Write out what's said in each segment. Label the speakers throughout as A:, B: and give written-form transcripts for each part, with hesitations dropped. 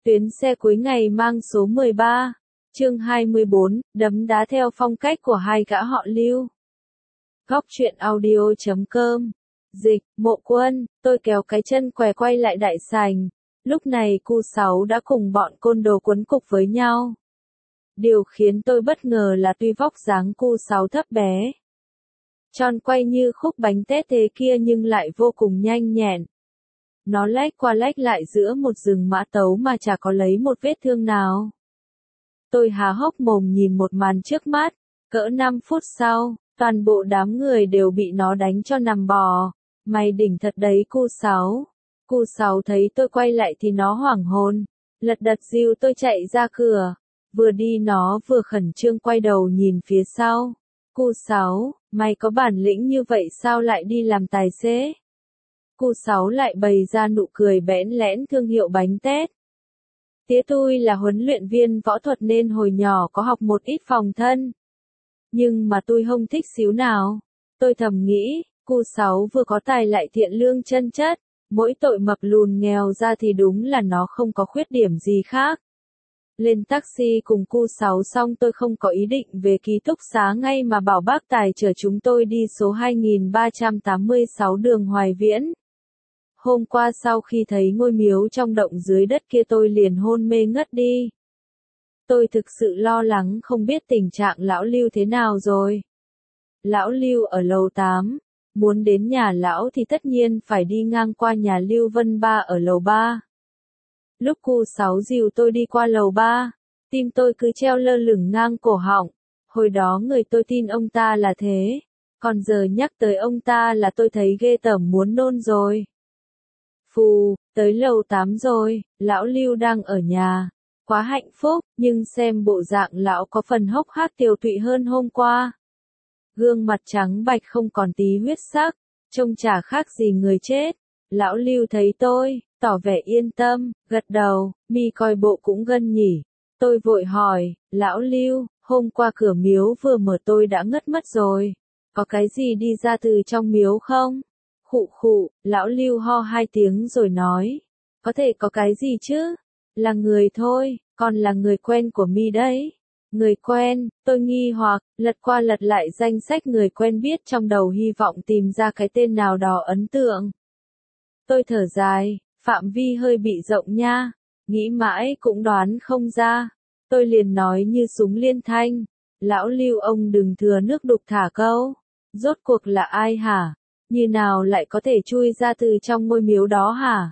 A: Tuyến xe cuối ngày mang số 13, chương 24, đấm đá theo phong cách của hai gã họ Lưu. Góc truyện audio.com. Dịch, Mộ Quân, tôi kéo cái chân què quay lại đại sảnh. Lúc này cu Sáu đã cùng bọn côn đồ quấn cục với nhau. Điều khiến tôi bất ngờ là tuy vóc dáng cu Sáu thấp bé, tròn quay như khúc bánh tét thế kia nhưng lại vô cùng nhanh nhẹn. Nó lách qua lách lại giữa một rừng mã tấu mà chả có lấy một vết thương nào. Tôi há hốc mồm nhìn một màn trước mắt, cỡ 5 phút sau, toàn bộ đám người đều bị nó đánh cho nằm bò. Mày đỉnh thật đấy cu Sáu. Cu Sáu thấy tôi quay lại thì nó hoảng hồn, lật đật dìu tôi chạy ra cửa. Vừa đi nó vừa khẩn trương quay đầu nhìn phía sau. Cu Sáu, mày có bản lĩnh như vậy sao lại đi làm tài xế? Cu Sáu lại bày ra nụ cười bẽn lẽn thương hiệu bánh tét. Tía tôi là huấn luyện viên võ thuật nên hồi nhỏ có học một ít phòng thân. Nhưng mà tôi không thích xíu nào. Tôi thầm nghĩ, cu Sáu vừa có tài lại thiện lương chân chất, mỗi tội mập lùn nghèo ra thì đúng là nó không có khuyết điểm gì khác. Lên taxi cùng cu Sáu xong tôi không có ý định về ký túc xá ngay mà bảo bác tài chở chúng tôi đi số 2386 đường Hoài Viễn. Hôm qua sau khi thấy ngôi miếu trong động dưới đất kia tôi liền hôn mê ngất đi. Tôi thực sự lo lắng không biết tình trạng lão Lưu thế nào rồi. Lão Lưu ở lầu 8, muốn đến nhà lão thì tất nhiên phải đi ngang qua nhà Lưu Vân Ba ở lầu 3. Lúc cu Sáu dìu tôi đi qua lầu 3, tim tôi cứ treo lơ lửng ngang cổ họng. Hồi đó người tôi tin ông ta là thế, còn giờ nhắc tới ông ta là tôi thấy ghê tởm muốn nôn rồi. Phù, tới lầu 8 rồi, lão Lưu đang ở nhà. Quá hạnh phúc, nhưng xem bộ dạng lão có phần hốc hác tiều tụy hơn hôm qua. Gương mặt trắng bạch không còn tí huyết sắc, trông chả khác gì người chết. Lão Lưu thấy tôi, tỏ vẻ yên tâm, gật đầu, mi coi bộ cũng gân nhỉ. Tôi vội hỏi, lão Lưu, hôm qua cửa miếu vừa mở tôi đã ngất mất rồi. Có cái gì đi ra từ trong miếu không? Khụ khụ, lão Lưu ho 2 tiếng rồi nói. Có thể có cái gì chứ? Là người thôi, còn là người quen của mi đấy. Người quen, tôi nghi hoặc, lật qua lật lại danh sách người quen biết trong đầu hy vọng tìm ra cái tên nào đó ấn tượng. Tôi thở dài, phạm vi hơi bị rộng nha, nghĩ mãi cũng đoán không ra. Tôi liền nói như súng liên thanh, lão Lưu ông đừng thừa nước đục thả câu. Rốt cuộc là ai hả? Như nào lại có thể chui ra từ trong ngôi miếu đó hả?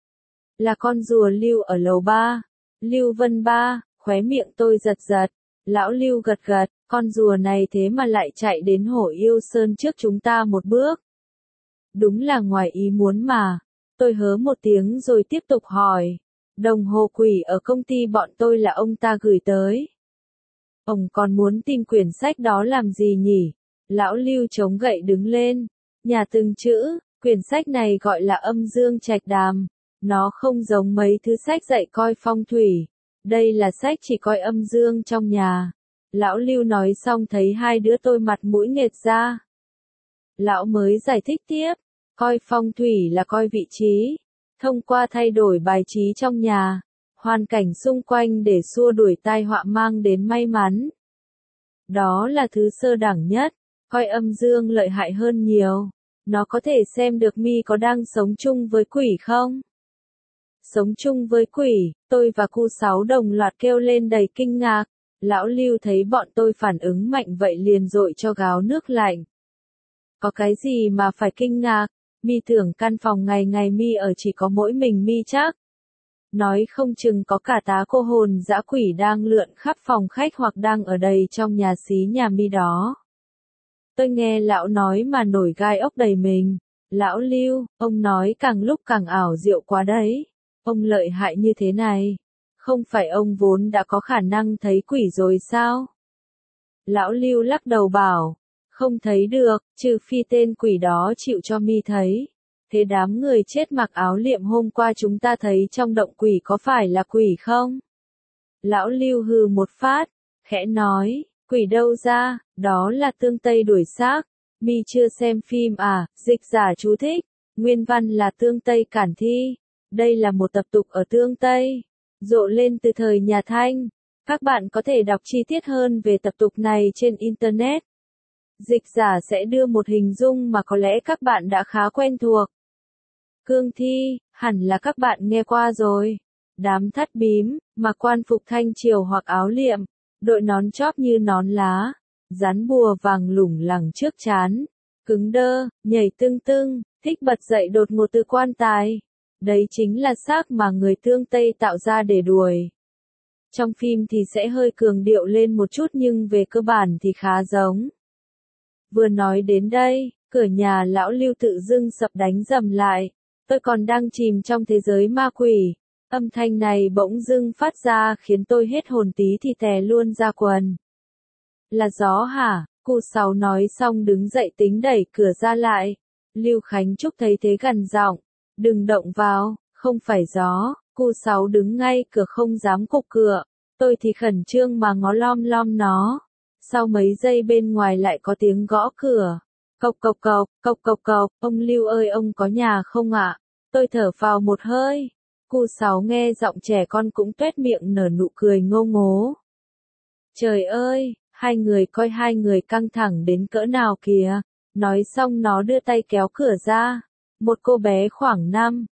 A: Là con rùa Lưu ở lầu 3, Lưu Vân Ba, khóe miệng tôi giật giật. Lão Lưu gật gật, con rùa này thế mà lại chạy đến Hổ Yêu Sơn trước chúng ta một bước. Đúng là ngoài ý muốn mà. Tôi hớ một tiếng rồi tiếp tục hỏi. Đồng hồ quỷ ở công ty bọn tôi là ông ta gửi tới. Ông còn muốn tìm quyển sách đó làm gì nhỉ? Lão Lưu chống gậy đứng lên. Nhà từng chữ, quyển sách này gọi là Âm Dương Trạch Đàm. Nó không giống mấy thứ sách dạy coi phong thủy. Đây là sách chỉ coi âm dương trong nhà. Lão Lưu nói xong thấy hai đứa tôi mặt mũi nghệt ra. Lão mới giải thích tiếp. Coi phong thủy là coi vị trí. Thông qua thay đổi bài trí trong nhà, hoàn cảnh xung quanh để xua đuổi tai họa mang đến may mắn. Đó là thứ sơ đẳng nhất. Coi âm dương lợi hại hơn nhiều. Nó có thể xem được mi có đang sống chung với quỷ không? Sống chung với quỷ, tôi và cu Sáu đồng loạt kêu lên đầy kinh ngạc. Lão Lưu thấy bọn tôi phản ứng mạnh vậy liền dội cho gáo nước lạnh. Có cái gì mà phải kinh ngạc? Mi tưởng căn phòng ngày ngày mi ở chỉ có mỗi mình mi chắc. Nói không chừng có cả tá cô hồn dã quỷ đang lượn khắp phòng khách hoặc đang ở đây trong nhà xí nhà mi đó. Tôi nghe lão nói mà nổi gai ốc đầy mình. Lão Lưu, ông nói càng lúc càng ảo diệu quá đấy. Ông lợi hại như thế này. Không phải ông vốn đã có khả năng thấy quỷ rồi sao? Lão Lưu lắc đầu bảo. Không thấy được, trừ phi tên quỷ đó chịu cho mi thấy. Thế đám người chết mặc áo liệm hôm qua chúng ta thấy trong động quỷ có phải là quỷ không? Lão Lưu hừ một phát, khẽ nói, quỷ đâu ra, đó là tương Tây đuổi xác. Mi chưa xem phim à? Dịch giả chú thích. Nguyên văn là tương Tây cản thi. Đây là một tập tục ở tương Tây. rộ lên từ thời nhà Thanh. Các bạn có thể đọc chi tiết hơn về tập tục này trên Internet. Dịch giả sẽ đưa một hình dung mà có lẽ các bạn đã khá quen thuộc. Cương thi, hẳn là các bạn nghe qua rồi. Đám thắt bím, mặc quan phục thanh triều hoặc áo liệm, đội nón chóp như nón lá, dán bùa vàng lủng lẳng trước trán, cứng đơ, nhảy tưng tưng, thích bật dậy đột ngột từ quan tài. Đấy chính là xác mà người thương Tây tạo ra để đuổi. Trong phim thì sẽ hơi cường điệu lên một chút nhưng về cơ bản thì khá giống. Vừa nói đến đây, cửa nhà lão Lưu tự dưng sập đánh rầm lại. Tôi còn đang chìm trong thế giới ma quỷ. Âm thanh này bỗng dưng phát ra khiến tôi hết hồn tí thì tè luôn ra quần. Là gió hả? Cu Sáu nói xong đứng dậy tính đẩy cửa ra lại. Lưu Khánh Trúc thấy thế gằn giọng, đừng động vào, không phải gió. Cu Sáu đứng ngay cửa không dám cục cửa. Tôi thì khẩn trương mà ngó lom lom nó. Sau mấy giây bên ngoài lại có tiếng gõ cửa. Cộc cộc cộc, cộc cộc cộc, ông Lưu ơi ông có nhà không ạ? Tôi thở phào một hơi. Cu Sáu nghe giọng trẻ con cũng tuét miệng nở nụ cười ngô ngố. Trời ơi, hai người coi hai người căng thẳng đến cỡ nào kìa. Nói xong nó đưa tay kéo cửa ra. Một cô bé khoảng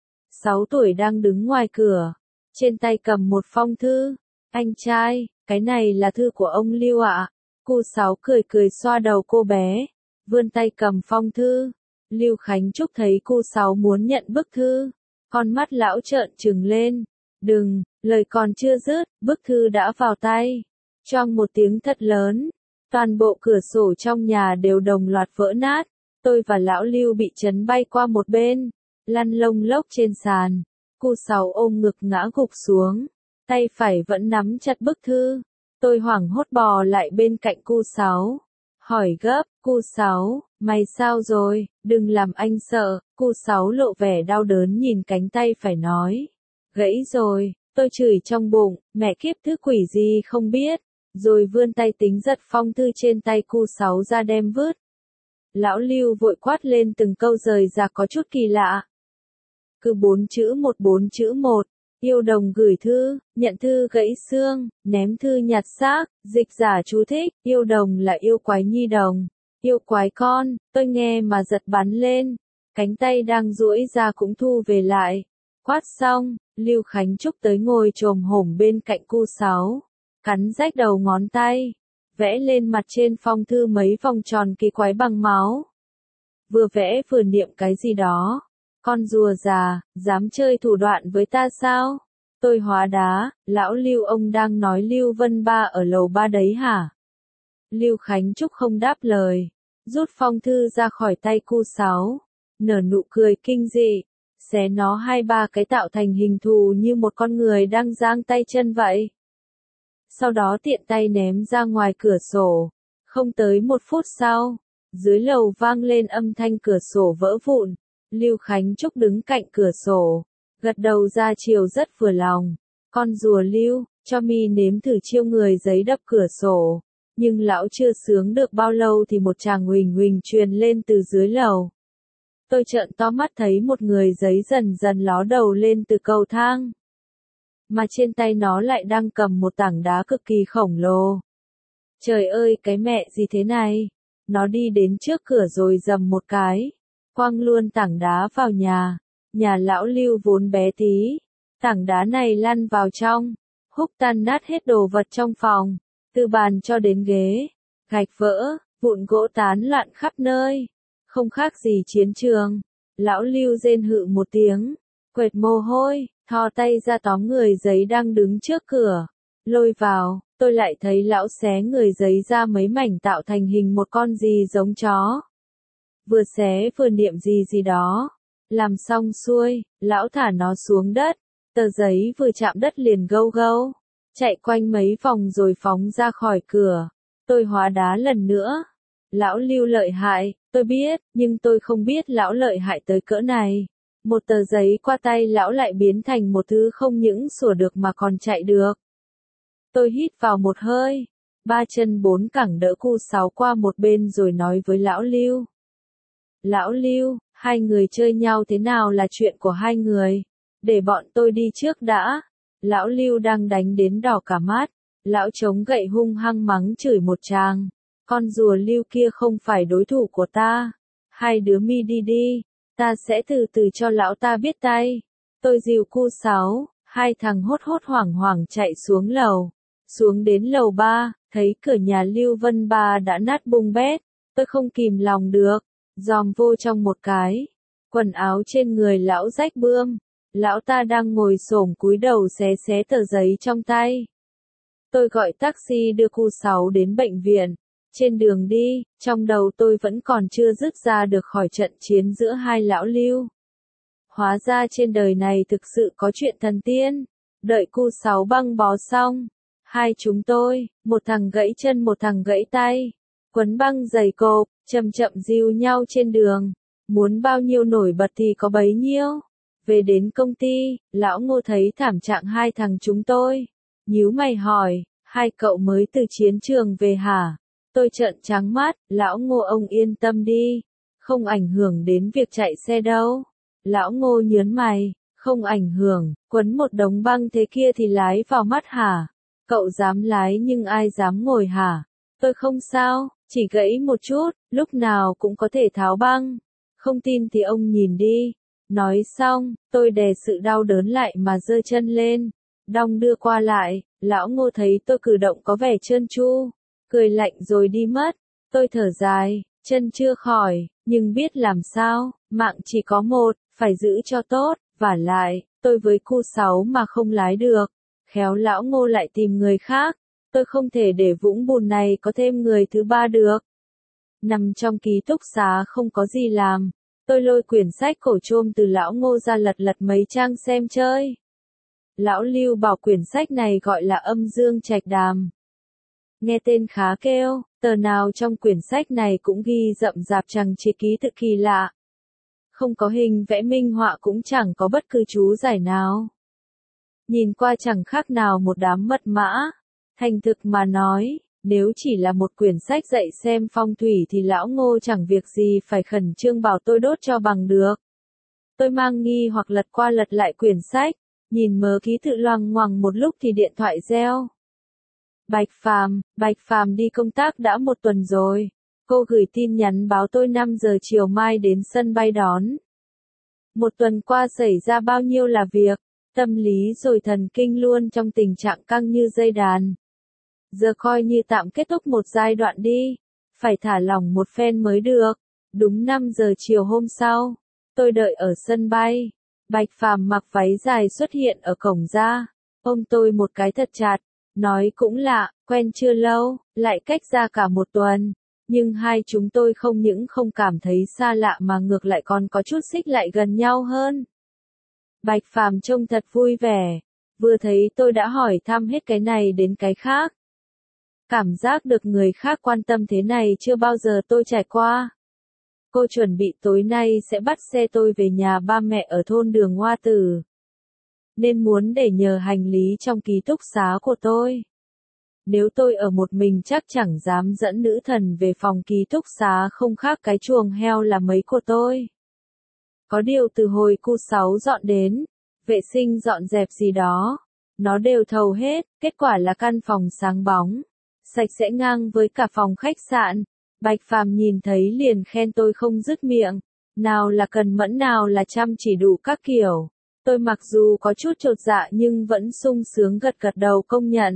A: 5-6 tuổi đang đứng ngoài cửa. Trên tay cầm một phong thư. Anh trai, cái này là thư của ông Lưu ạ. Cu Sáu cười cười xoa đầu cô bé. Vươn tay cầm phong thư. Lưu Khánh Trúc thấy Cu Sáu muốn nhận bức thư. Con mắt lão trợn trừng lên. Đừng, lời còn chưa dứt, bức thư đã vào tay. Choang một tiếng thật lớn. Toàn bộ cửa sổ trong nhà đều đồng loạt vỡ nát. Tôi và lão Lưu bị chấn bay qua một bên. Lăn lông lốc trên sàn. Cu Sáu ôm ngực ngã gục xuống. Tay phải vẫn nắm chặt bức thư. Tôi hoảng hốt bò lại bên cạnh Cu Sáu. Hỏi gấp, Cu Sáu, mày sao rồi, đừng làm anh sợ. Cu Sáu lộ vẻ đau đớn nhìn cánh tay phải nói. Gãy rồi, tôi chửi trong bụng, mẹ kiếp thứ quỷ gì không biết. Rồi vươn tay tính giật phong thư trên tay Cu Sáu ra đem vứt. Lão Lưu vội quát lên từng câu rời rạc có chút kỳ lạ. Cứ 4 chữ 1. Yêu đồng gửi thư, nhận thư gãy xương, ném thư nhặt xác, dịch giả chú thích, yêu đồng là yêu quái nhi đồng, yêu quái con, tôi nghe mà giật bắn lên, cánh tay đang duỗi ra cũng thu về lại. Quát xong, Lưu Khánh Trúc tới ngồi chồm hổm bên cạnh Cu Sáu, cắn rách đầu ngón tay, vẽ lên mặt trên phong thư mấy vòng tròn kỳ quái bằng máu. Vừa vẽ vừa niệm cái gì đó. Con rùa già, dám chơi thủ đoạn với ta sao? Tôi hóa đá, lão Lưu ông đang nói Lưu Vân Ba ở lầu 3 đấy hả? Lưu Khánh Trúc không đáp lời, rút phong thư ra khỏi tay Cu Sáu, nở nụ cười kinh dị, xé nó 2-3 cái tạo thành hình thù như một con người đang giang tay chân vậy. Sau đó tiện tay ném ra ngoài cửa sổ. Không tới 1 phút sau, dưới lầu vang lên âm thanh cửa sổ vỡ vụn. Lưu Khánh Trúc đứng cạnh cửa sổ, gật đầu ra chiều rất vừa lòng. Con rùa Lưu, cho mi nếm thử chiêu người giấy đập cửa sổ. Nhưng lão chưa sướng được bao lâu thì một tràng huỳnh huỳnh truyền lên từ dưới lầu. Tôi trợn to mắt thấy một người giấy dần dần ló đầu lên từ cầu thang. Mà trên tay nó lại đang cầm một tảng đá cực kỳ khổng lồ. Trời ơi cái mẹ gì thế này? Nó đi đến trước cửa rồi giầm một cái. Quăng luôn tảng đá vào nhà lão Lưu vốn bé tí. Tảng đá này lăn vào trong, húc tan nát hết đồ vật trong phòng, từ bàn cho đến ghế, gạch vỡ, vụn gỗ tán loạn khắp nơi, không khác gì chiến trường. Lão Lưu rên hự một tiếng, quệt mồ hôi, thò tay ra tóm người giấy đang đứng trước cửa, lôi vào. Tôi lại thấy lão xé người giấy ra mấy mảnh tạo thành hình một con gì giống chó. Vừa xé vừa niệm gì gì đó. Làm xong xuôi, lão thả nó xuống đất. Tờ giấy vừa chạm đất liền gâu gâu. Chạy quanh mấy vòng rồi phóng ra khỏi cửa. Tôi hóa đá lần nữa. Lão Lưu lợi hại, tôi biết, nhưng tôi không biết lão lợi hại tới cỡ này. Một tờ giấy qua tay lão lại biến thành một thứ không những sủa được mà còn chạy được. Tôi hít vào một hơi. 3 chân 4 cẳng đỡ Cu Sáu qua một bên rồi nói với lão Lưu. Lão Lưu, hai người chơi nhau thế nào là chuyện của hai người. Để bọn tôi đi trước đã. Lão Lưu đang đánh đến đỏ cả mắt, lão chống gậy hung hăng mắng chửi một tràng. Con rùa Lưu kia không phải đối thủ của ta. Hai đứa mi đi đi, ta sẽ từ từ cho lão ta biết tay. Tôi dìu cu Sáu, hai thằng hốt hốt hoảng hoảng chạy xuống lầu. Xuống đến lầu 3, thấy cửa nhà Lưu Vân Ba đã nát bung bét. Tôi không kìm lòng được, dòm vô trong một cái. Quần áo trên người lão rách bươm. Lão ta đang ngồi xổm cúi đầu xé xé tờ giấy trong tay. Tôi gọi taxi đưa cu Sáu đến bệnh viện. Trên đường đi, trong đầu tôi vẫn còn chưa dứt ra được khỏi trận chiến giữa hai lão Lưu. Hóa ra trên đời này thực sự có chuyện thần tiên. Đợi cu Sáu băng bó xong, hai chúng tôi, một thằng gãy chân một thằng gãy tay, quấn băng giày cộp, chậm chậm dìu nhau trên đường. Muốn bao nhiêu nổi bật thì có bấy nhiêu. Về đến công ty, lão Ngô thấy thảm trạng hai thằng chúng tôi. Nhíu mày hỏi, hai cậu mới từ chiến trường về hả? Tôi trợn trắng mắt, lão Ngô ông yên tâm đi. Không ảnh hưởng đến việc chạy xe đâu. Lão Ngô nhớn mày, không ảnh hưởng, quấn một đống băng thế kia thì lái vào mắt hả? Cậu dám lái nhưng ai dám ngồi hả? Tôi không sao, chỉ gãy một chút, lúc nào cũng có thể tháo băng. Không tin thì ông nhìn đi. Nói xong, tôi đè sự đau đớn lại mà giơ chân lên. Đong đưa qua lại, lão Ngô thấy tôi cử động có vẻ trơn tru, cười lạnh rồi đi mất. Tôi thở dài, chân chưa khỏi, nhưng biết làm sao, mạng chỉ có một, phải giữ cho tốt, vả lại, tôi với cu Sáu mà không lái được. Khéo lão Ngô lại tìm người khác, tôi không thể để vũng bùn này có thêm người thứ ba được. Nằm trong ký túc xá không có gì làm. Tôi lôi quyển sách cổ chôm từ lão Ngô ra lật lật mấy trang xem chơi. Lão Lưu bảo quyển sách này gọi là Âm Dương Trạch Đàm. Nghe tên khá kêu, tờ nào trong quyển sách này cũng ghi rậm rạp chẳng chỉ ký tự kỳ lạ. Không có hình vẽ minh họa cũng chẳng có bất cứ chú giải nào. Nhìn qua chẳng khác nào một đám mật mã. Thành thực mà nói, nếu chỉ là một quyển sách dạy xem phong thủy thì lão Ngô chẳng việc gì phải khẩn trương bảo tôi đốt cho bằng được. Tôi mang nghi hoặc lật qua lật lại quyển sách, nhìn mớ ký tự loằng ngoằng một lúc thì điện thoại reo. Bạch Phàm đi công tác đã một tuần rồi. Cô gửi tin nhắn báo tôi 5 giờ chiều mai đến sân bay đón. Một tuần qua xảy ra bao nhiêu là việc, tâm lý rồi thần kinh luôn trong tình trạng căng như dây đàn. Giờ coi như tạm kết thúc một giai đoạn đi, phải thả lỏng một phen mới được. Đúng 5 giờ chiều hôm sau, tôi đợi ở sân bay. Bạch Phàm mặc váy dài xuất hiện ở cổng ra, ôm tôi một cái thật chặt, nói cũng lạ, quen chưa lâu, lại cách ra cả một tuần. Nhưng hai chúng tôi không những không cảm thấy xa lạ mà ngược lại còn có chút xích lại gần nhau hơn. Bạch Phàm trông thật vui vẻ, vừa thấy tôi đã hỏi thăm hết cái này đến cái khác. Cảm giác được người khác quan tâm thế này chưa bao giờ tôi trải qua. Cô chuẩn bị tối nay sẽ bắt xe tôi về nhà ba mẹ ở thôn Đường Hoa Tử. Nên muốn để nhờ hành lý trong ký túc xá của tôi. Nếu tôi ở một mình chắc chẳng dám dẫn nữ thần về phòng ký túc xá không khác cái chuồng heo là mấy của tôi. Có điều từ hồi cu Sáu dọn đến, vệ sinh dọn dẹp gì đó, nó đều thầu hết, kết quả là căn phòng sáng bóng, sạch sẽ ngang với cả phòng khách sạn. Bạch Phàm nhìn thấy liền khen tôi không dứt miệng, nào là cần mẫn nào là chăm chỉ đủ các kiểu. Tôi mặc dù có chút chột dạ nhưng vẫn sung sướng gật gật đầu công nhận.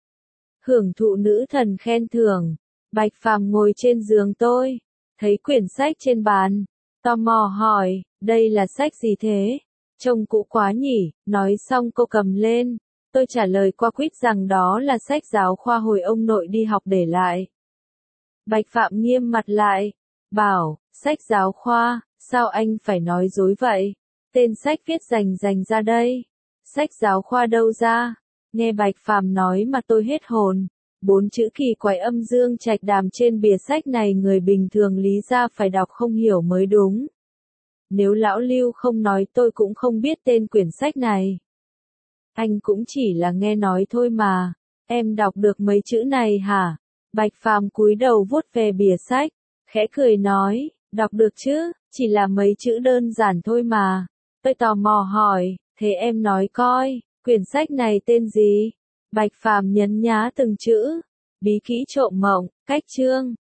A: Hưởng thụ nữ thần khen thưởng, Bạch Phàm ngồi trên giường tôi, thấy quyển sách trên bàn, tò mò hỏi, đây là sách gì thế? Trông cũ quá nhỉ, nói xong cô cầm lên, tôi trả lời qua quýt rằng đó là sách giáo khoa hồi ông nội đi học để lại. Bạch Phạm nghiêm mặt lại, bảo, sách giáo khoa, sao anh phải nói dối vậy? Tên sách viết rành ra đây. Sách giáo khoa đâu ra? Nghe Bạch Phàm nói mà tôi hết hồn. 4 chữ kỳ quái Âm Dương Trạch Đàm trên bìa sách này người bình thường lý ra phải đọc không hiểu mới đúng. Nếu lão Lưu không nói tôi cũng không biết tên quyển sách này. Anh cũng chỉ là nghe nói thôi mà. Em đọc được mấy chữ này hả? Bạch Phàm cúi đầu vuốt về bìa sách, khẽ cười nói, đọc được chứ, chỉ là mấy chữ đơn giản thôi mà. Tôi tò mò hỏi, thế em nói coi, Quyển sách này tên gì? Bạch Phàm nhấn nhá từng chữ. Bí kỹ trộm mộng, cách chương.